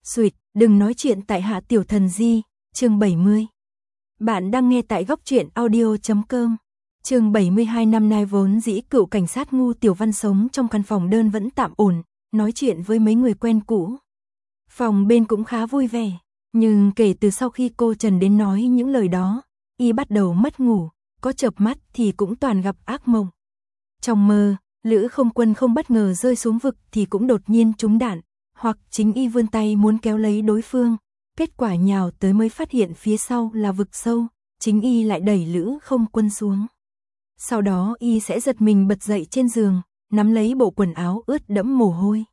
Suyệt, đừng nói chuyện tại Hạ Tiểu Thần Di, chương 70. Bạn đang nghe tại góc truyện audio.com. Chương 72. Năm nay vốn dĩ cựu cảnh sát Ngu Tiểu Văn sống trong căn phòng đơn vẫn tạm ổn, nói chuyện với mấy người quen cũ. Phòng bên cũng khá vui vẻ, nhưng kể từ sau khi cô Trần đến nói những lời đó, y bắt đầu mất ngủ, có chợp mắt thì cũng toàn gặp ác mộng. Trong mơ, Lữ Không Quân không bất ngờ rơi xuống vực thì cũng đột nhiên trúng đạn, hoặc chính y vươn tay muốn kéo lấy đối phương, kết quả nhào tới mới phát hiện phía sau là vực sâu, chính y lại đẩy Lữ Không Quân xuống. Sau đó y sẽ giật mình bật dậy trên giường, nắm lấy bộ quần áo ướt đẫm mồ hôi.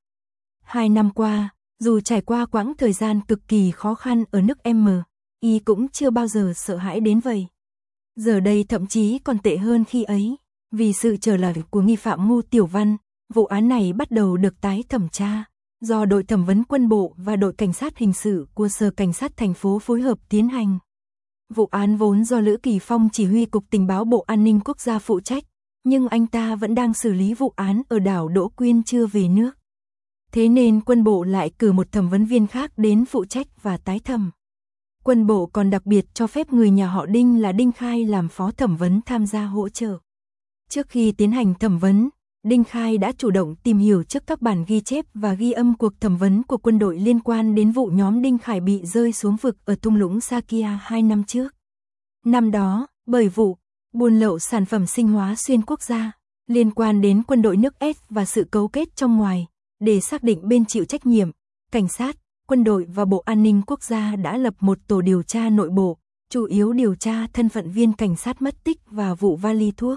2 năm qua, dù trải qua quãng thời gian cực kỳ khó khăn ở nước M, y cũng chưa bao giờ sợ hãi đến vậy. Giờ đây thậm chí còn tệ hơn khi ấy, vì sự trở lại của nghi phạm Ngu Tiểu Văn, vụ án này bắt đầu được tái thẩm tra, do đội thẩm vấn quân bộ và đội cảnh sát hình sự của Sở Cảnh sát thành phố phối hợp tiến hành. Vụ án vốn do Lữ Kỳ Phong chỉ huy Cục Tình báo Bộ An ninh Quốc gia phụ trách, nhưng anh ta vẫn đang xử lý vụ án ở đảo Đỗ Quyên chưa về nước. Thế nên quân bộ lại cử một thẩm vấn viên khác đến phụ trách và tái thẩm. Quân bộ còn đặc biệt cho phép người nhà họ Đinh là Đinh Khai làm phó thẩm vấn tham gia hỗ trợ. Trước khi tiến hành thẩm vấn, Đinh Khai đã chủ động tìm hiểu trước các bản ghi chép và ghi âm cuộc thẩm vấn của quân đội liên quan đến vụ nhóm Đinh Khải bị rơi xuống vực ở thung lũng Sakia 2 năm trước. Năm đó, bởi vụ buôn lậu sản phẩm sinh hóa xuyên quốc gia, liên quan đến quân đội nước S và sự cấu kết trong ngoài, để xác định bên chịu trách nhiệm, cảnh sát, quân đội và Bộ An ninh Quốc gia đã lập một tổ điều tra nội bộ, chủ yếu điều tra thân phận viên cảnh sát mất tích và vụ vali thuốc.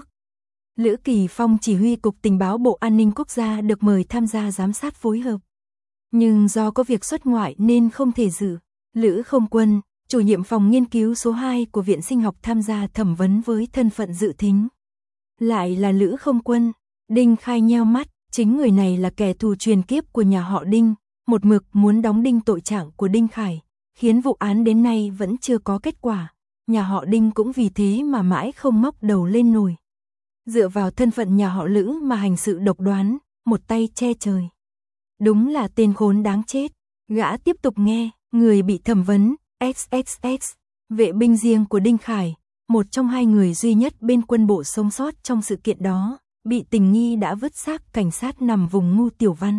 Lữ Kỳ Phong chỉ huy Cục Tình báo Bộ An ninh Quốc gia được mời tham gia giám sát phối hợp. Nhưng do có việc xuất ngoại nên không thể dự. Lữ Không Quân, chủ nhiệm phòng nghiên cứu số 2 của Viện Sinh học tham gia thẩm vấn với thân phận dự thính. Lại là Lữ Không Quân, Đinh Khai nheo mắt, chính người này là kẻ thù truyền kiếp của nhà họ Đinh, một mực muốn đóng đinh tội trạng của Đinh Khải, khiến vụ án đến nay vẫn chưa có kết quả. Nhà họ Đinh cũng vì thế mà mãi không móc đầu lên nổi. Dựa vào thân phận nhà họ Lữ mà hành sự độc đoán, một tay che trời. Đúng là tên khốn đáng chết. Gã tiếp tục nghe, người bị thẩm vấn, XXX, vệ binh riêng của Đinh Khải, một trong 2 người duy nhất bên quân bộ sống sót trong sự kiện đó, bị tình nghi đã vứt xác cảnh sát nằm vùng Ngu Tiểu Văn.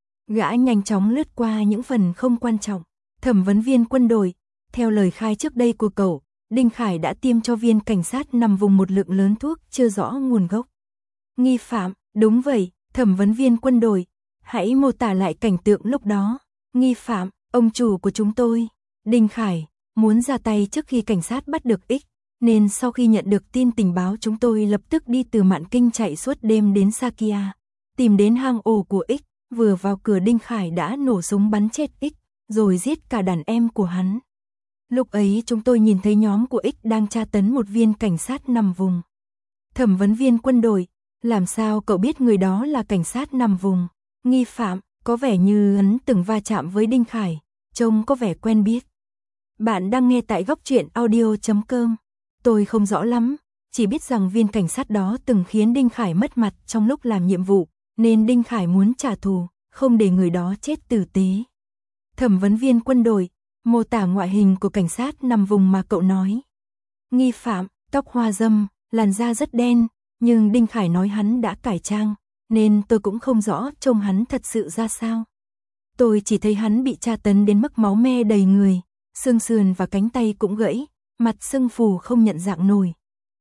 Gã nhanh chóng lướt qua những phần không quan trọng. Thẩm vấn viên quân đội, theo lời khai trước đây của cậu, Đinh Khải đã tiêm cho viên cảnh sát nằm vùng một lượng lớn thuốc chưa rõ nguồn gốc. Nghi phạm, đúng vậy, thẩm vấn viên quân đội, hãy mô tả lại cảnh tượng lúc đó. Nghi phạm, ông chủ của chúng tôi, Đinh Khải, muốn ra tay trước khi cảnh sát bắt được X, nên sau khi nhận được tin tình báo chúng tôi lập tức đi từ Mạn Kinh chạy suốt đêm đến Sakia, tìm đến hang ổ của X, vừa vào cửa Đinh Khải đã nổ súng bắn chết X, rồi giết cả đàn em của hắn. Lúc ấy chúng tôi nhìn thấy nhóm của X đang tra tấn một viên cảnh sát nằm vùng. Thẩm vấn viên quân đội, làm sao cậu biết người đó là cảnh sát nằm vùng? Nghi phạm, có vẻ như hắn từng va chạm với Đinh Khải, trông có vẻ quen biết. Bạn đang nghe tại góc truyện audio.com. Tôi không rõ lắm, chỉ biết rằng viên cảnh sát đó từng khiến Đinh Khải mất mặt trong lúc làm nhiệm vụ, nên Đinh Khải muốn trả thù, không để người đó chết tử tế. Thẩm vấn viên quân đội, mô tả ngoại hình của cảnh sát nằm vùng mà cậu nói. Nghi phạm, tóc hoa râm, làn da rất đen, nhưng Đinh Khải nói hắn đã cải trang, nên tôi cũng không rõ trông hắn thật sự ra sao. Tôi chỉ thấy hắn bị tra tấn đến mức máu me đầy người, xương sườn và cánh tay cũng gãy, mặt sưng phù không nhận dạng nổi.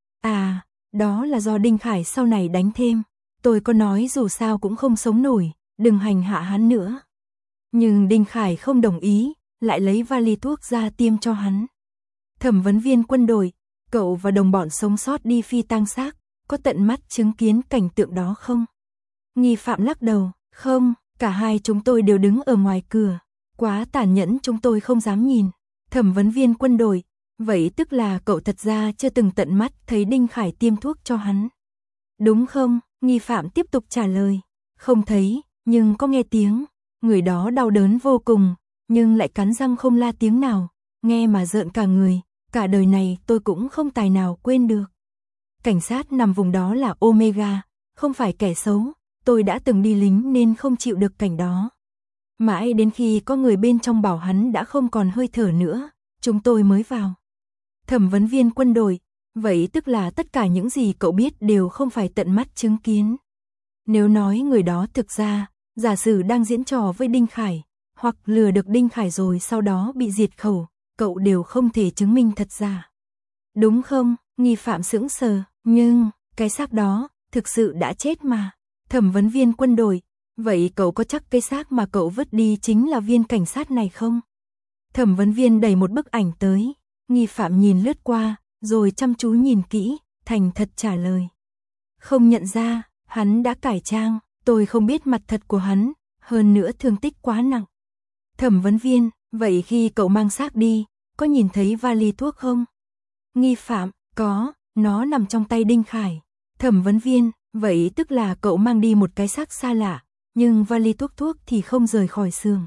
À, đó là do Đinh Khải sau này đánh thêm. Tôi có nói dù sao cũng không sống nổi, đừng hành hạ hắn nữa. Nhưng Đinh Khải không đồng ý, lại lấy vali thuốc ra tiêm cho hắn. Thẩm vấn viên quân đội, cậu và đồng bọn sống sót đi phi tang xác, có tận mắt chứng kiến cảnh tượng đó không? Nghi phạm lắc đầu, không, cả hai chúng tôi đều đứng ở ngoài cửa, quá tàn nhẫn chúng tôi không dám nhìn. Thẩm vấn viên quân đội, vậy tức là cậu thật ra chưa từng tận mắt thấy Đinh Khải tiêm thuốc cho hắn. Đúng không? Nghi phạm tiếp tục trả lời, không thấy, nhưng có nghe tiếng, người đó đau đớn vô cùng, nhưng lại cắn răng không la tiếng nào, nghe mà rợn cả người, cả đời này tôi cũng không tài nào quên được. Cảnh sát nằm vùng đó là Omega, không phải kẻ xấu, tôi đã từng đi lính nên không chịu được cảnh đó. Mãi đến khi có người bên trong bảo hắn đã không còn hơi thở nữa, chúng tôi mới vào. Thẩm vấn viên Quân đội, vậy tức là tất cả những gì cậu biết đều không phải tận mắt chứng kiến. Nếu nói người đó thực ra, giả sử đang diễn trò với Đinh Khải, hoặc lừa được Đinh Khải rồi sau đó bị diệt khẩu, cậu đều không thể chứng minh thật giả. Đúng không? Nghi phạm sững sờ, nhưng, cái xác đó, thực sự đã chết mà. Thẩm vấn viên Quân đội, vậy cậu có chắc cái xác mà cậu vứt đi chính là viên cảnh sát này không? Thẩm vấn viên đẩy một bức ảnh tới, nghi phạm nhìn lướt qua, rồi chăm chú nhìn kỹ, thành thật trả lời. Không nhận ra, hắn đã cải trang, tôi không biết mặt thật của hắn, hơn nữa thương tích quá nặng. Thẩm vấn viên, vậy khi cậu mang xác đi, có nhìn thấy vali thuốc không? Nghi phạm, có, nó nằm trong tay Đinh Khải. Thẩm vấn viên, vậy tức là cậu mang đi một cái xác xa lạ, nhưng vali thuốc thì không rời khỏi xưởng.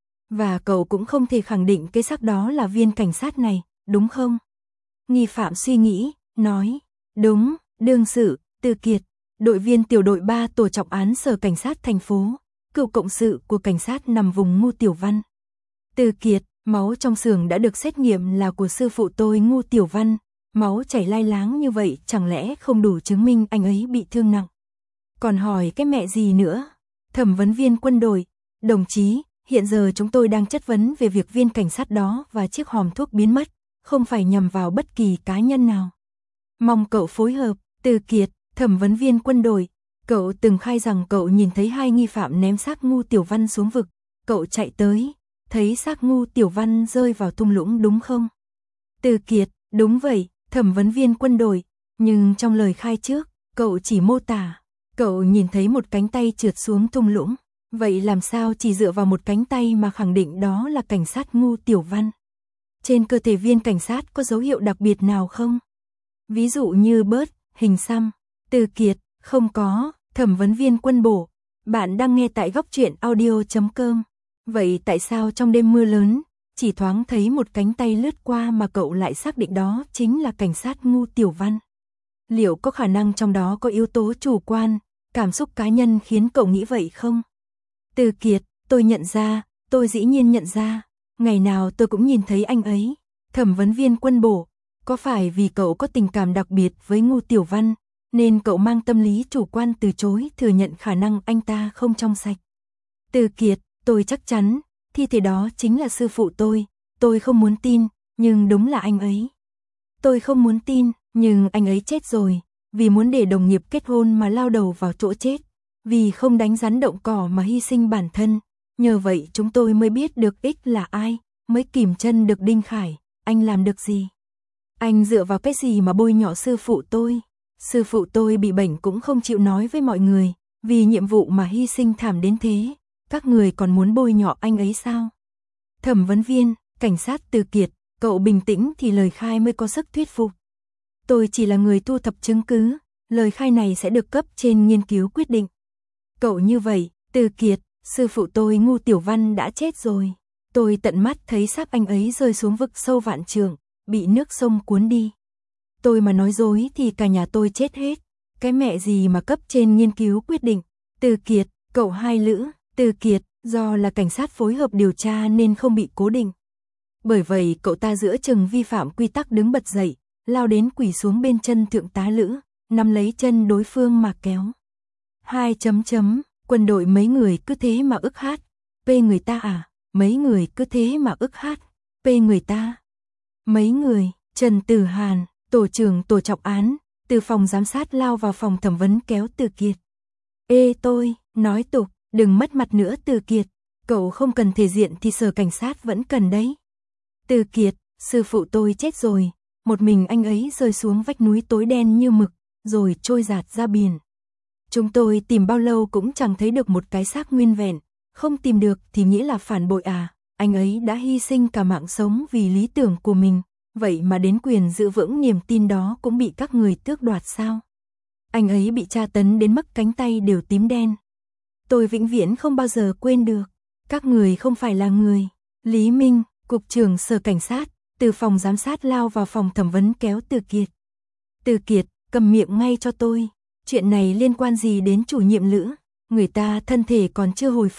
Và cậu cũng không thể khẳng định cái xác đó là viên cảnh sát này, đúng không? Nghi phạm suy nghĩ, nói, đúng, đương sự, Từ Kiệt, đội viên tiểu đội 3 tổ trọng án sở cảnh sát thành phố, cựu cộng sự của cảnh sát nằm vùng Ngu Tiểu Văn. Từ Kiệt, máu trong xưởng đã được xét nghiệm là của sư phụ tôi Ngu Tiểu Văn, máu chảy lai láng như vậy chẳng lẽ không đủ chứng minh anh ấy bị thương nặng. Còn hỏi cái mẹ gì nữa? Thẩm vấn viên Quân đội, đồng chí, hiện giờ chúng tôi đang chất vấn về việc viên cảnh sát đó và chiếc hòm thuốc biến mất, không phải nhằm vào bất kỳ cá nhân nào. Mong cậu phối hợp. Từ Kiệt, thẩm vấn viên Quân đội, cậu từng khai rằng cậu nhìn thấy hai nghi phạm ném xác Ngu Tiểu Văn xuống vực, cậu chạy tới, thấy xác Ngu Tiểu Văn rơi vào thung lũng đúng không? Từ Kiệt, đúng vậy, thẩm vấn viên Quân đội, nhưng trong lời khai trước, cậu chỉ mô tả, cậu nhìn thấy một cánh tay trượt xuống thung lũng, vậy làm sao chỉ dựa vào một cánh tay mà khẳng định đó là cảnh sát Ngu Tiểu Văn? Trên cơ thể viên cảnh sát có dấu hiệu đặc biệt nào không? Ví dụ như bớt, hình xăm. Từ Kiệt, không có. Thẩm vấn viên Quân bổ, bạn đang nghe tại góc truyện audio.com. Vậy tại sao trong đêm mưa lớn, chỉ thoáng thấy một cánh tay lướt qua mà cậu lại xác định đó chính là cảnh sát Ngu Tiểu Văn? Liệu có khả năng trong đó có yếu tố chủ quan, cảm xúc cá nhân khiến cậu nghĩ vậy không? Từ Kiệt, tôi nhận ra, tôi dĩ nhiên nhận ra, ngày nào tôi cũng nhìn thấy anh ấy. Thẩm vấn viên Quân bổ, có phải vì cậu có tình cảm đặc biệt với Ngu Tiểu Văn, nên cậu mang tâm lý chủ quan từ chối thừa nhận khả năng anh ta không trong sạch? Từ Kiệt, tôi chắc chắn, thi thể đó chính là sư phụ tôi không muốn tin, nhưng đúng là anh ấy. Tôi không muốn tin, nhưng anh ấy chết rồi, vì muốn để đồng nghiệp kết hôn mà lao đầu vào chỗ chết, vì không đánh rắn động cỏ mà hy sinh bản thân, nhờ vậy chúng tôi mới biết được X là ai, mới kìm chân được Đinh Khải, anh làm được gì? Anh dựa vào cái gì mà bôi nhọ sư phụ tôi? Sư phụ tôi bị bệnh cũng không chịu nói với mọi người, vì nhiệm vụ mà hy sinh thảm đến thế, các người còn muốn bôi nhọ anh ấy sao? Thẩm vấn viên, cảnh sát Từ Kiệt, cậu bình tĩnh thì lời khai mới có sức thuyết phục. Tôi chỉ là người thu thập chứng cứ, lời khai này sẽ được cấp trên nghiên cứu quyết định. Cậu như vậy, Từ Kiệt, sư phụ tôi Ngu Tiểu Văn đã chết rồi. Tôi tận mắt thấy xác anh ấy rơi xuống vực sâu vạn trượng, bị nước sông cuốn đi. Tôi mà nói dối thì cả nhà tôi chết hết. Cái mẹ gì mà cấp trên nghiên cứu quyết định. Từ Kiệt, cậu hai lữ. Từ Kiệt, do là cảnh sát phối hợp điều tra nên không bị cố định. Bởi vậy cậu ta giữa chừng vi phạm quy tắc đứng bật dậy, lao đến quỳ xuống bên chân thượng tá Lữ, nắm lấy chân đối phương mà kéo. 2. Quân đội mấy người cứ thế mà ức hát. P người ta à, mấy người cứ thế mà ức hát. P người ta. Mấy người, Trần Tử Hàn, tổ trưởng tổ trọng án, từ phòng giám sát lao vào phòng thẩm vấn kéo Từ Kiệt. Ê tôi, nói tục, đừng mất mặt nữa Từ Kiệt, cậu không cần thể diện thì sở cảnh sát vẫn cần đấy. Từ Kiệt, sư phụ tôi chết rồi, một mình anh ấy rơi xuống vách núi tối đen như mực, rồi trôi dạt ra biển. Chúng tôi tìm bao lâu cũng chẳng thấy được một cái xác nguyên vẹn, không tìm được thì nghĩa là phản bội à, anh ấy đã hy sinh cả mạng sống vì lý tưởng của mình, vậy mà đến quyền giữ vững niềm tin đó cũng bị các người tước đoạt sao? Anh ấy bị tra tấn đến mức cánh tay đều tím đen. Tôi vĩnh viễn không bao giờ quên được, các người không phải là người. Lý Minh, cục trưởng sở cảnh sát, từ phòng giám sát lao vào phòng thẩm vấn kéo Từ Kiệt. Từ Kiệt, cầm miệng ngay cho tôi. Chuyện này liên quan gì đến chủ nhiệm Lữ? Người ta thân thể còn chưa hồi phục,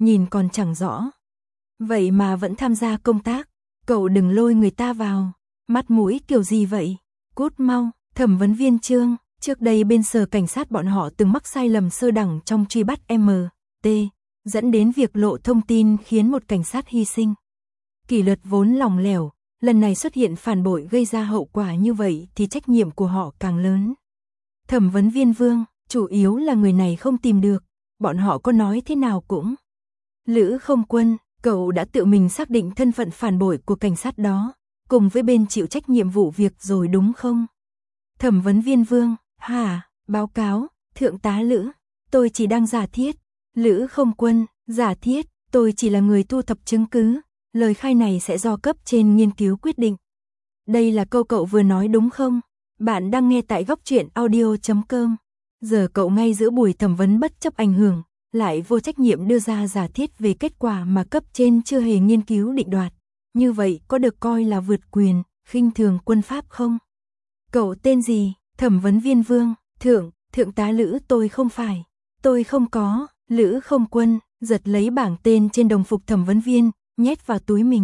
nhìn còn chẳng rõ. Vậy mà vẫn tham gia công tác, cậu đừng lôi người ta vào, mắt mũi kiểu gì vậy? Cút mau. Thẩm vấn viên Trương, trước đây bên sở cảnh sát bọn họ từng mắc sai lầm sơ đẳng trong truy bắt MT, dẫn đến việc lộ thông tin khiến một cảnh sát hy sinh. Kỷ luật vốn lỏng lẻo, lần này xuất hiện phản bội gây ra hậu quả như vậy thì trách nhiệm của họ càng lớn. Thẩm vấn viên Vương, chủ yếu là người này không tìm được, bọn họ có nói thế nào cũng. Lữ Không Quân, cậu đã tự mình xác định thân phận phản bội của cảnh sát đó, cùng với bên chịu trách nhiệm vụ việc rồi đúng không? Thẩm vấn viên Vương, hả, báo cáo, thượng tá Lữ, tôi chỉ đang giả thiết. Lữ Không Quân, giả thiết, tôi chỉ là người thu thập chứng cứ, lời khai này sẽ do cấp trên nghiên cứu quyết định. Đây là câu cậu vừa nói đúng không? Bạn đang nghe tại goctruyện.audio.com. Giờ cậu ngay giữa buổi thẩm vấn bất chấp ảnh hưởng, lại vô trách nhiệm đưa ra giả thiết về kết quả mà cấp trên chưa hề nghiên cứu định đoạt. Như vậy có được coi là vượt quyền, khinh thường quân pháp không? Cậu tên gì? Thẩm vấn viên Vương, thượng tá Lữ tôi không phải. Tôi không có. Lữ Không Quân, giật lấy bảng tên trên đồng phục thẩm vấn viên, nhét vào túi mình.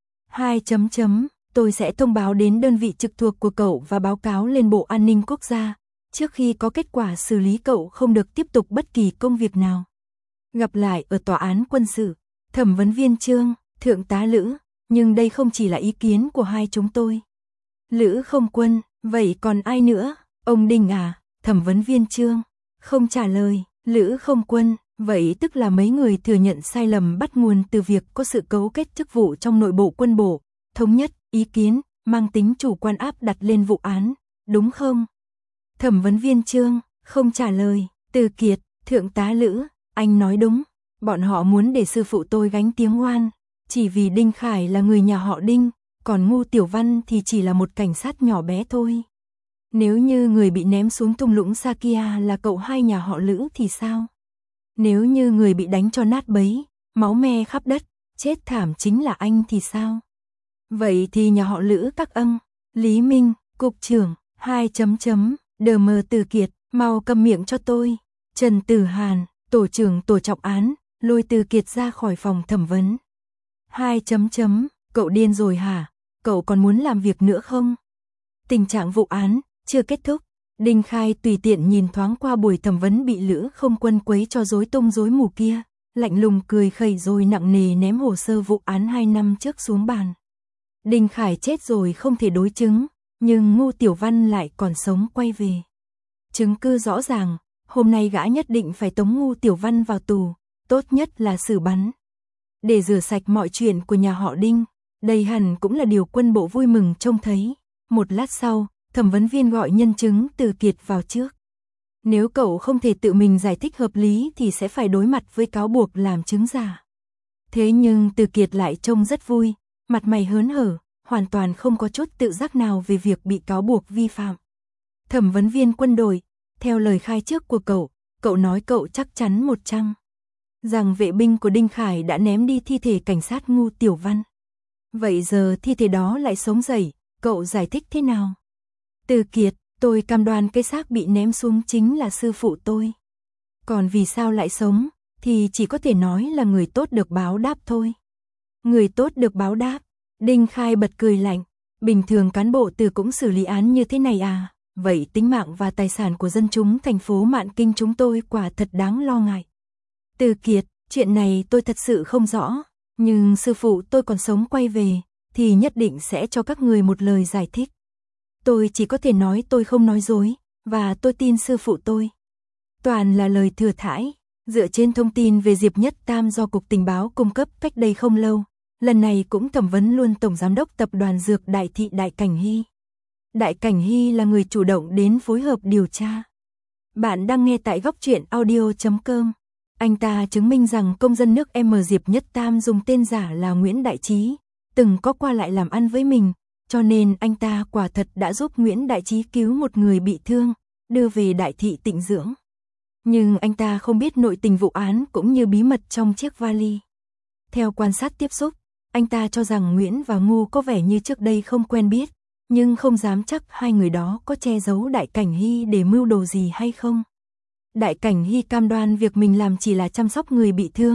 2 chấm chấm, tôi sẽ thông báo đến đơn vị trực thuộc của cậu và báo cáo lên Bộ An ninh Quốc gia. Trước khi có kết quả xử lý cậu không được tiếp tục bất kỳ công việc nào. Gặp lại ở tòa án quân sự. Thẩm vấn viên Trương, thượng tá Lữ, nhưng đây không chỉ là ý kiến của hai chúng tôi. Lữ Không Quân, vậy còn ai nữa? Ông Đinh à? Thẩm vấn viên Trương, không trả lời. Lữ Không Quân, vậy tức là mấy người thừa nhận sai lầm bắt nguồn từ việc có sự cấu kết chức vụ trong nội bộ quân bộ, thống nhất, ý kiến, mang tính chủ quan áp đặt lên vụ án, đúng không? Thẩm vấn viên Trương, không trả lời. Từ Kiệt, thượng tá Lữ, anh nói đúng, bọn họ muốn để sư phụ tôi gánh tiếng oan, chỉ vì Đinh Khải là người nhà họ Đinh, còn Ngu Tiểu Văn thì chỉ là một cảnh sát nhỏ bé thôi. Nếu như người bị ném xuống thung lũng Sakia là cậu hai nhà họ Lữ thì sao? Nếu như người bị đánh cho nát bấy, máu me khắp đất, chết thảm chính là anh thì sao? Vậy thì nhà họ Lữ các Lý Minh, cục trưởng, 2 chấm chấm, đờ mờ Từ Kiệt, mau câm miệng cho tôi. Trần Tử Hàn, tổ trưởng tổ trọng án, lôi Từ Kiệt ra khỏi phòng thẩm vấn. 2 chấm chấm, cậu điên rồi hả? Cậu còn muốn làm việc nữa không? Tình trạng vụ án chưa kết thúc. Đinh Khai tùy tiện nhìn thoáng qua buổi thẩm vấn bị Lữ Không Quân quấy cho rối tung rối mù kia, lạnh lùng cười khẩy rồi nặng nề ném hồ sơ vụ án 2 năm trước xuống bàn. Đinh Khải chết rồi không thể đối chứng, nhưng Ngu Tiểu Văn lại còn sống quay về. Chứng cứ rõ ràng, hôm nay gã nhất định phải tống Ngu Tiểu Văn vào tù, tốt nhất là xử bắn. Để rửa sạch mọi chuyện của nhà họ Đinh, đây hẳn cũng là điều quân bộ vui mừng trông thấy. Một lát sau, thẩm vấn viên gọi nhân chứng Từ Kiệt vào trước. Nếu cậu không thể tự mình giải thích hợp lý thì sẽ phải đối mặt với cáo buộc làm chứng giả. Thế nhưng Từ Kiệt lại trông rất vui, mặt mày hớn hở, hoàn toàn không có chút tự giác nào về việc bị cáo buộc vi phạm. Thẩm vấn viên Quân đội, theo lời khai trước của cậu nói cậu chắc chắn 100% rằng vệ binh của Đinh Khải đã ném đi thi thể cảnh sát Ngu Tiểu Văn. Vậy giờ thi thể đó lại sống dậy, cậu giải thích thế nào? Từ Kiệt, tôi cam đoan cái xác bị ném xuống chính là sư phụ tôi. Còn vì sao lại sống, thì chỉ có thể nói là người tốt được báo đáp thôi. Người tốt được báo đáp. Đinh Khai bật cười lạnh. Bình thường cán bộ Từ cũng xử lý án như thế này à? Vậy tính mạng và tài sản của dân chúng thành phố Mạn Kinh chúng tôi quả thật đáng lo ngại. Từ Kiệt, chuyện này tôi thật sự không rõ. Nhưng sư phụ tôi còn sống quay về, thì nhất định sẽ cho các người một lời giải thích. Tôi chỉ có thể nói tôi không nói dối, và tôi tin sư phụ tôi. Toàn là lời thừa thãi, dựa trên thông tin về Diệp Nhất Tam do Cục Tình báo cung cấp cách đây không lâu. Lần này cũng thẩm vấn luôn Tổng Giám đốc Tập đoàn Dược Đại Thị Đại Cảnh Hy. Đại Cảnh Hy là người chủ động đến phối hợp điều tra. Bạn đang nghe tại goctruyện.audio.com. Anh ta chứng minh rằng công dân nước M Diệp Nhất Tam dùng tên giả là Nguyễn Đại Trí, từng có qua lại làm ăn với mình, cho nên anh ta quả thật đã giúp Nguyễn Đại Trí cứu một người bị thương, đưa về Đại Thị tịnh dưỡng. Nhưng anh ta không biết nội tình vụ án cũng như bí mật trong chiếc vali. Theo quan sát tiếp xúc, anh ta cho rằng Nguyễn và Ngu có vẻ như trước đây không quen biết, nhưng không dám chắc hai người đó có che giấu Đại Cảnh Hy để mưu đồ gì hay không. Đại Cảnh Hy cam đoan việc mình làm chỉ là chăm sóc người bị thương,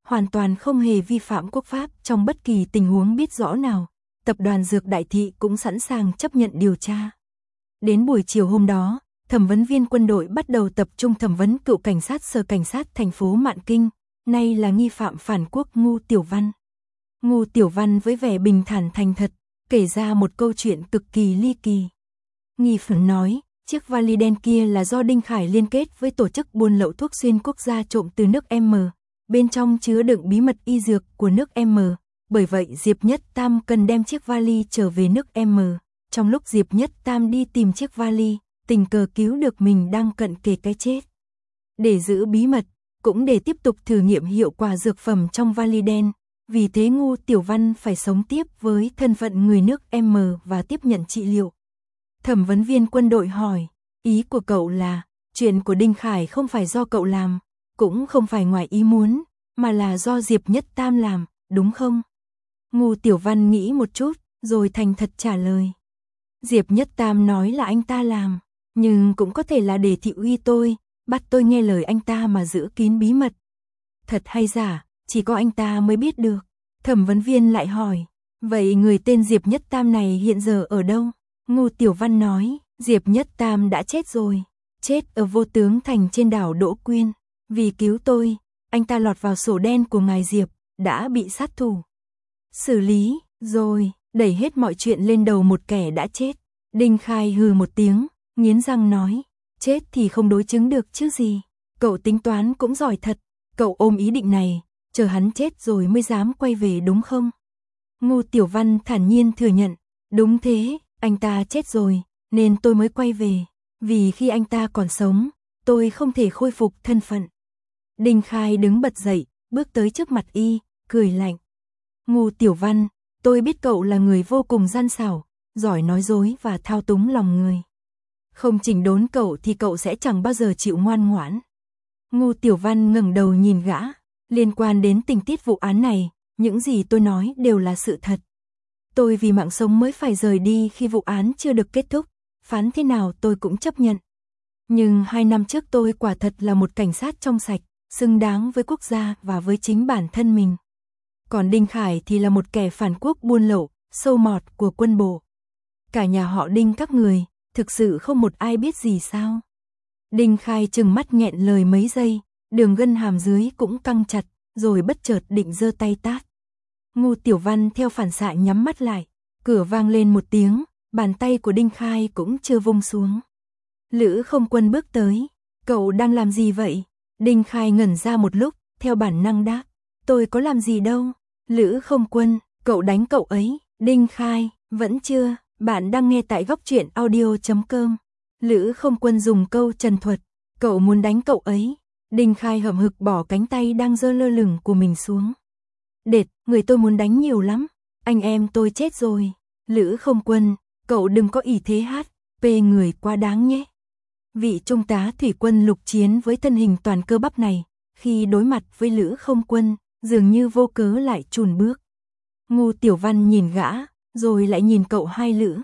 hoàn toàn không hề vi phạm quốc pháp trong bất kỳ tình huống biết rõ nào. Tập đoàn Dược Đại Thị cũng sẵn sàng chấp nhận điều tra. Đến buổi chiều hôm đó, thẩm vấn viên quân đội bắt đầu tập trung thẩm vấn cựu cảnh sát sở cảnh sát thành phố Mạn Kinh, nay là nghi phạm phản quốc Ngu Tiểu Văn. Ngu Tiểu Văn với vẻ bình thản thành thật, kể ra một câu chuyện cực kỳ ly kỳ. Nghi phạm nói, chiếc vali đen kia là do Đinh Khải liên kết với tổ chức buôn lậu thuốc xuyên quốc gia trộm từ nước M, bên trong chứa đựng bí mật y dược của nước M, bởi vậy Diệp Nhất Tam cần đem chiếc vali trở về nước M. Trong lúc Diệp Nhất Tam đi tìm chiếc vali, tình cờ cứu được mình đang cận kề cái chết. Để giữ bí mật, cũng để tiếp tục thử nghiệm hiệu quả dược phẩm trong vali đen, vì thế Ngu Tiểu Văn phải sống tiếp với thân phận người nước M và tiếp nhận trị liệu. Thẩm vấn viên quân đội hỏi, ý của cậu là, chuyện của Đinh Khải không phải do cậu làm, cũng không phải ngoài ý muốn, mà là do Diệp Nhất Tam làm, đúng không? Ngu Tiểu Văn nghĩ một chút, rồi thành thật trả lời. Diệp Nhất Tam nói là anh ta làm, nhưng cũng có thể là để thị uy tôi, bắt tôi nghe lời anh ta mà giữ kín bí mật. Thật hay giả, chỉ có anh ta mới biết được. Thẩm vấn viên lại hỏi, vậy người tên Diệp Nhất Tam này hiện giờ ở đâu? Ngu Tiểu Văn nói, Diệp Nhất Tam đã chết rồi, chết ở Vô Tướng Thành trên đảo Đỗ Quyên. Vì cứu tôi, anh ta lọt vào sổ đen của ngài Diệp, đã bị sát thủ xử lý, rồi đẩy hết mọi chuyện lên đầu một kẻ đã chết. Đinh Khai hừ một tiếng, nghiến răng nói, chết thì không đối chứng được chứ gì. Cậu tính toán cũng giỏi thật, cậu ôm ý định này, chờ hắn chết rồi mới dám quay về đúng không? Ngu Tiểu Văn thản nhiên thừa nhận, đúng thế, anh ta chết rồi, nên tôi mới quay về, vì khi anh ta còn sống, tôi không thể khôi phục thân phận. Đinh Khai đứng bật dậy, bước tới trước mặt y, cười lạnh. Ngu Tiểu Văn, tôi biết cậu là người vô cùng gian xảo, giỏi nói dối và thao túng lòng người. Không chỉnh đốn cậu thì cậu sẽ chẳng bao giờ chịu ngoan ngoãn. Ngu Tiểu Văn ngẩng đầu nhìn gã, liên quan đến tình tiết vụ án này, những gì tôi nói đều là sự thật. Tôi vì mạng sống mới phải rời đi khi vụ án chưa được kết thúc, phán thế nào tôi cũng chấp nhận. Nhưng 2 năm trước tôi quả thật là một cảnh sát trong sạch, xứng đáng với quốc gia và với chính bản thân mình. Còn Đinh Khải thì là một kẻ phản quốc buôn lậu, sâu mọt của quân bộ. Cả nhà họ Đinh các người, thực sự không một ai biết gì sao? Đinh Khai trừng mắt nghẹn lời mấy giây, đường gân hàm dưới cũng căng chặt, rồi bất chợt định giơ tay tát. Ngu Tiểu Văn theo phản xạ nhắm mắt lại, cửa vang lên một tiếng, bàn tay của Đinh Khai cũng chưa vung xuống. Lữ Không Quân bước tới, cậu đang làm gì vậy? Đinh Khai ngẩn ra một lúc, theo bản năng đáp, tôi có làm gì đâu. Lữ Không Quân, cậu đánh cậu ấy. Đinh Khai, vẫn chưa, bạn đang nghe tại Góc Truyện Audio.com. Lữ Không Quân dùng câu trần thuật, cậu muốn đánh cậu ấy. Đinh Khai hậm hực bỏ cánh tay đang giơ lơ lửng của mình xuống. Đệt, người tôi muốn đánh nhiều lắm, anh em tôi chết rồi. Lữ Không Quân, cậu đừng có ý thế hát, pê người quá đáng nhé. Vị trung tá thủy quân Lục Chiến với thân hình toàn cơ bắp này, khi đối mặt với Lữ Không Quân, dường như vô cớ lại chùn bước. Ngu Tiểu Văn nhìn gã, rồi lại nhìn cậu hai Lữ.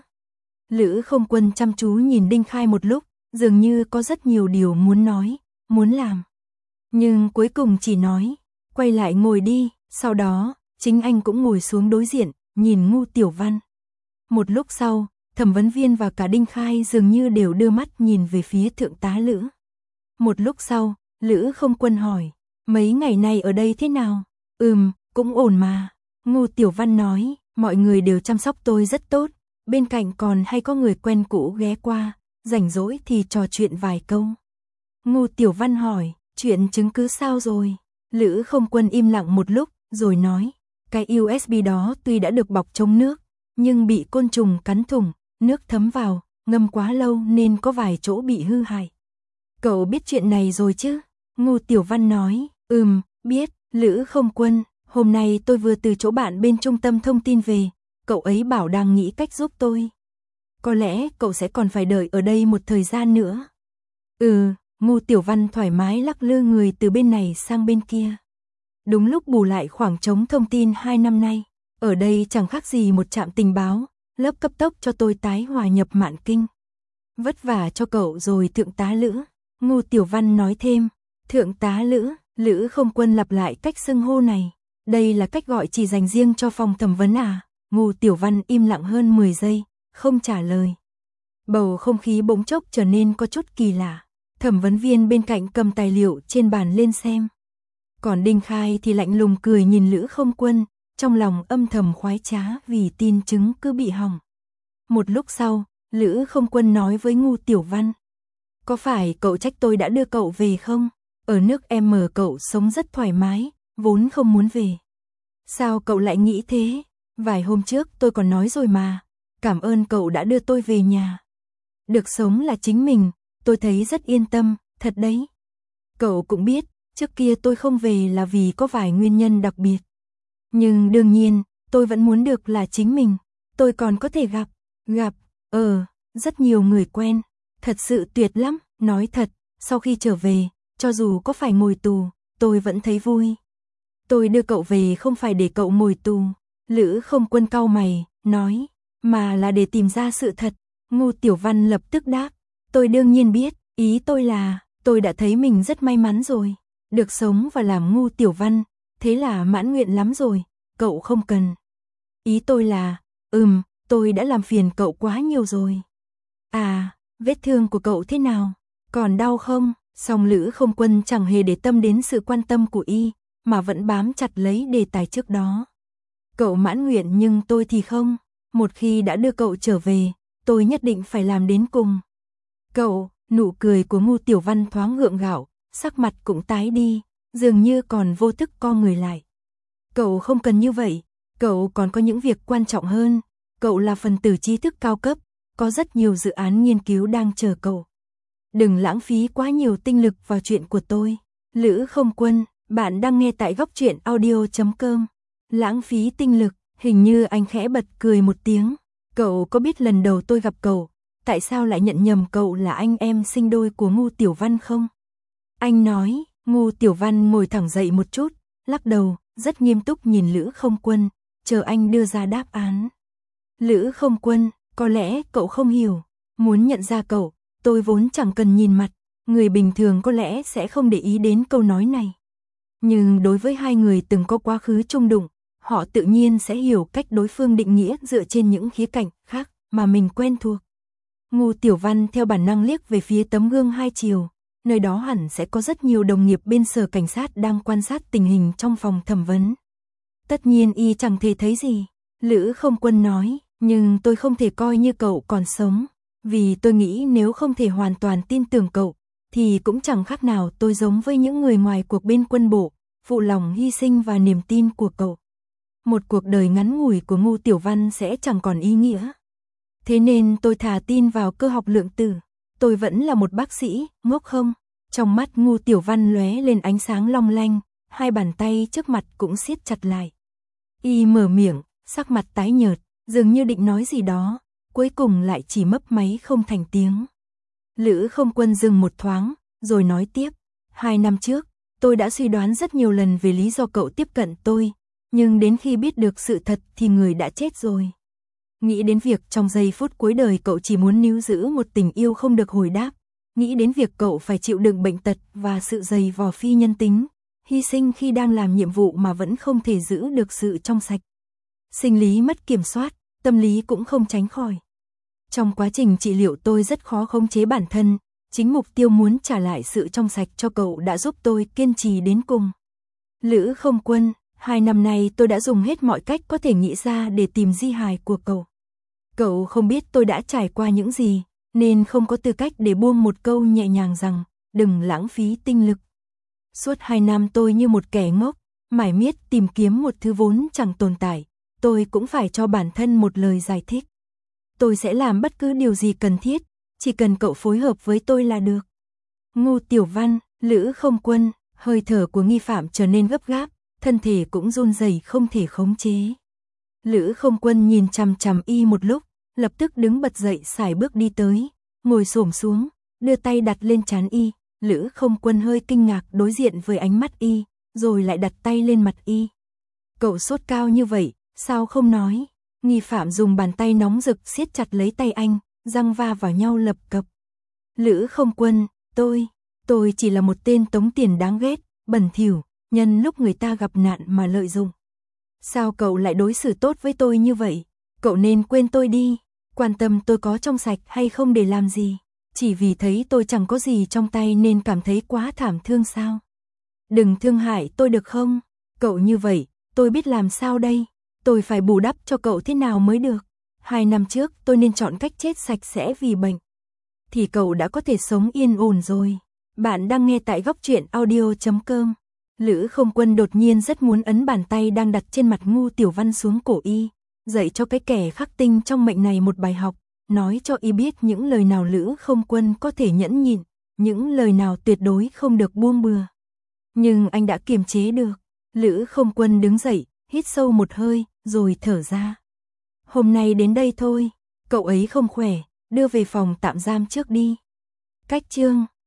Lữ Không Quân chăm chú nhìn Đinh Khai một lúc, dường như có rất nhiều điều muốn nói, muốn làm. Nhưng cuối cùng chỉ nói, quay lại ngồi đi, sau đó, chính anh cũng ngồi xuống đối diện, nhìn Ngu Tiểu Văn. Một lúc sau, thẩm vấn viên và cả Đinh Khai dường như đều đưa mắt nhìn về phía thượng tá Lữ. Một lúc sau, Lữ Không Quân hỏi, mấy ngày nay ở đây thế nào? Cũng ổn mà. Ngu Tiểu Văn nói, mọi người đều chăm sóc tôi rất tốt, bên cạnh còn hay có người quen cũ ghé qua, rảnh rỗi thì trò chuyện vài câu. Ngu Tiểu Văn hỏi, chuyện chứng cứ sao rồi? Lữ Không Quân im lặng một lúc, rồi nói, cái USB đó tuy đã được bọc chống nước, nhưng bị côn trùng cắn thủng, nước thấm vào, ngâm quá lâu nên có vài chỗ bị hư hại. Cậu biết chuyện này rồi chứ? Ngu Tiểu Văn nói, biết. Lữ Không Quân, hôm nay tôi vừa từ chỗ bạn bên trung tâm thông tin về, cậu ấy bảo đang nghĩ cách giúp tôi. Có lẽ cậu sẽ còn phải đợi ở đây một thời gian nữa. Ngu Tiểu Văn thoải mái lắc lư người từ bên này sang bên kia. Đúng lúc bù lại khoảng trống thông tin 2 năm nay, ở đây chẳng khác gì một trạm tình báo, lớp cấp tốc cho tôi tái hòa nhập Mạn Kinh. Vất vả cho cậu rồi thượng tá Lữ. Ngu Tiểu Văn nói thêm, thượng tá Lữ. Lữ Không Quân lặp lại cách xưng hô này. Đây là cách gọi chỉ dành riêng cho phòng thẩm vấn à? Ngô Tiểu Văn im lặng hơn 10 giây, không trả lời. Bầu không khí bỗng chốc trở nên có chút kỳ lạ. Thẩm vấn viên bên cạnh cầm tài liệu trên bàn lên xem. Còn Đinh Khai thì lạnh lùng cười nhìn Lữ Không Quân, trong lòng âm thầm khoái trá vì tin chứng cứ bị hỏng. Một lúc sau, Lữ Không Quân nói với Ngô Tiểu Văn. Có phải cậu trách tôi đã đưa cậu về không? Ở nước M cậu sống rất thoải mái, vốn không muốn về. Sao cậu lại nghĩ thế? Vài hôm trước tôi còn nói rồi mà. Cảm ơn cậu đã đưa tôi về nhà. Được sống là chính mình, tôi thấy rất yên tâm, thật đấy. Cậu cũng biết, trước kia tôi không về là vì có vài nguyên nhân đặc biệt. Nhưng đương nhiên, tôi vẫn muốn được là chính mình. Tôi còn có thể gặp, rất nhiều người quen. Thật sự tuyệt lắm, nói thật, sau khi trở về, cho dù có phải ngồi tù, tôi vẫn thấy vui. Tôi đưa cậu về không phải để cậu ngồi tù. Lữ Không Quân cau mày, nói, mà là để tìm ra sự thật. Ngô Tiểu Văn lập tức đáp, tôi đương nhiên biết, ý tôi là, tôi đã thấy mình rất may mắn rồi. Được sống và làm Ngô Tiểu Văn, thế là mãn nguyện lắm rồi, cậu không cần. Ý tôi là, tôi đã làm phiền cậu quá nhiều rồi. À, vết thương của cậu thế nào? Còn đau không? Song Lữ Không Quân chẳng hề để tâm đến sự quan tâm của y, mà vẫn bám chặt lấy đề tài trước đó. Cậu mãn nguyện nhưng tôi thì không. Một khi đã đưa cậu trở về, tôi nhất định phải làm đến cùng. Cậu, nụ cười của Ngô Tiểu Văn thoáng gượng gạo, sắc mặt cũng tái đi, dường như còn vô thức co người lại. Cậu không cần như vậy, cậu còn có những việc quan trọng hơn. Cậu là phần tử trí thức cao cấp, có rất nhiều dự án nghiên cứu đang chờ cậu. Đừng lãng phí quá nhiều tinh lực vào chuyện của tôi. Lữ Không Quân, bạn đang nghe tại Góc Truyện Audio.com. Lãng phí tinh lực, hình như anh khẽ bật cười một tiếng. Cậu có biết lần đầu tôi gặp cậu, tại sao lại nhận nhầm cậu là anh em sinh đôi của Ngô Tiểu Văn không? Anh nói. Ngô Tiểu Văn ngồi thẳng dậy một chút, lắc đầu, rất nghiêm túc nhìn Lữ Không Quân, chờ anh đưa ra đáp án. Lữ Không Quân, có lẽ cậu không hiểu, muốn nhận ra cậu, tôi vốn chẳng cần nhìn mặt, người bình thường có lẽ sẽ không để ý đến câu nói này. Nhưng đối với hai người từng có quá khứ chung đụng, họ tự nhiên sẽ hiểu cách đối phương định nghĩa dựa trên những khía cạnh khác mà mình quen thuộc. Ngô Tiểu Văn theo bản năng liếc về phía tấm gương hai chiều, nơi đó hẳn sẽ có rất nhiều đồng nghiệp bên sở cảnh sát đang quan sát tình hình trong phòng thẩm vấn. Tất nhiên y chẳng thể thấy gì, Lữ Không Quân nói, nhưng tôi không thể coi như cậu còn sống, vì tôi nghĩ nếu không thể hoàn toàn tin tưởng cậu, thì cũng chẳng khác nào tôi giống với những người ngoài cuộc bên quân bộ, phụ lòng hy sinh và niềm tin của cậu. Một cuộc đời ngắn ngủi của Ngô Tiểu Văn sẽ chẳng còn ý nghĩa. Thế nên tôi thà tin vào cơ học lượng tử. Tôi vẫn là một bác sĩ, ngốc không? Trong mắt Ngô Tiểu Văn lóe lên ánh sáng long lanh, hai bàn tay trước mặt cũng siết chặt lại. Y mở miệng, sắc mặt tái nhợt, dường như định nói gì đó, cuối cùng lại chỉ mấp máy không thành tiếng. Lữ Không Quân dừng một thoáng, rồi nói tiếp, 2 năm trước, tôi đã suy đoán rất nhiều lần về lý do cậu tiếp cận tôi, nhưng đến khi biết được sự thật thì người đã chết rồi. Nghĩ đến việc trong giây phút cuối đời cậu chỉ muốn níu giữ một tình yêu không được hồi đáp, nghĩ đến việc cậu phải chịu đựng bệnh tật và sự dày vò phi nhân tính, hy sinh khi đang làm nhiệm vụ mà vẫn không thể giữ được sự trong sạch. Sinh lý mất kiểm soát, tâm lý cũng không tránh khỏi. Trong quá trình trị liệu tôi rất khó khống chế bản thân, chính mục tiêu muốn trả lại sự trong sạch cho cậu đã giúp tôi kiên trì đến cùng. Lữ Không Quân, 2 năm nay tôi đã dùng hết mọi cách có thể nghĩ ra để tìm di hài của cậu. Cậu không biết tôi đã trải qua những gì, nên không có tư cách để buông một câu nhẹ nhàng rằng, đừng lãng phí tinh lực. Suốt 2 năm tôi như một kẻ ngốc, mải miết tìm kiếm một thứ vốn chẳng tồn tại, tôi cũng phải cho bản thân một lời giải thích. Tôi sẽ làm bất cứ điều gì cần thiết, chỉ cần cậu phối hợp với tôi là được. Ngô Tiểu Văn, Lữ Không Quân, hơi thở của nghi phạm trở nên gấp gáp, thân thể cũng run rẩy không thể khống chế. Lữ Không Quân nhìn chằm chằm y một lúc, lập tức đứng bật dậy sải bước đi tới, ngồi xổm xuống, đưa tay đặt lên trán y. Lữ Không Quân hơi kinh ngạc đối diện với ánh mắt y, rồi lại đặt tay lên mặt y. Cậu sốt cao như vậy, sao không nói? Nghi phạm dùng bàn tay nóng rực siết chặt lấy tay anh, răng va vào nhau lập cập. Lữ Không Quân, tôi chỉ là một tên tống tiền đáng ghét, bẩn thỉu, nhân lúc người ta gặp nạn mà lợi dụng. Sao cậu lại đối xử tốt với tôi như vậy? Cậu nên quên tôi đi, quan tâm tôi có trong sạch hay không để làm gì? Chỉ vì thấy tôi chẳng có gì trong tay nên cảm thấy quá thảm thương sao? Đừng thương hại tôi được không? Cậu như vậy, tôi biết làm sao đây? Tôi phải bù đắp cho cậu thế nào mới được? 2 năm trước tôi nên chọn cách chết sạch sẽ vì bệnh. Thì cậu đã có thể sống yên ổn rồi. Bạn đang nghe tại Góc Truyện Audio.com. Lữ Không Quân đột nhiên rất muốn ấn bàn tay đang đặt trên mặt Ngu Tiểu Văn xuống cổ y, dạy cho cái kẻ khắc tinh trong mệnh này một bài học, nói cho y biết những lời nào Lữ Không Quân có thể nhẫn nhịn, những lời nào tuyệt đối không được buông bừa. Nhưng anh đã kiềm chế được. Lữ Không Quân đứng dậy, hít sâu một hơi, rồi thở ra. Hôm nay đến đây thôi, cậu ấy không khỏe, đưa về phòng tạm giam trước đi. Cách chương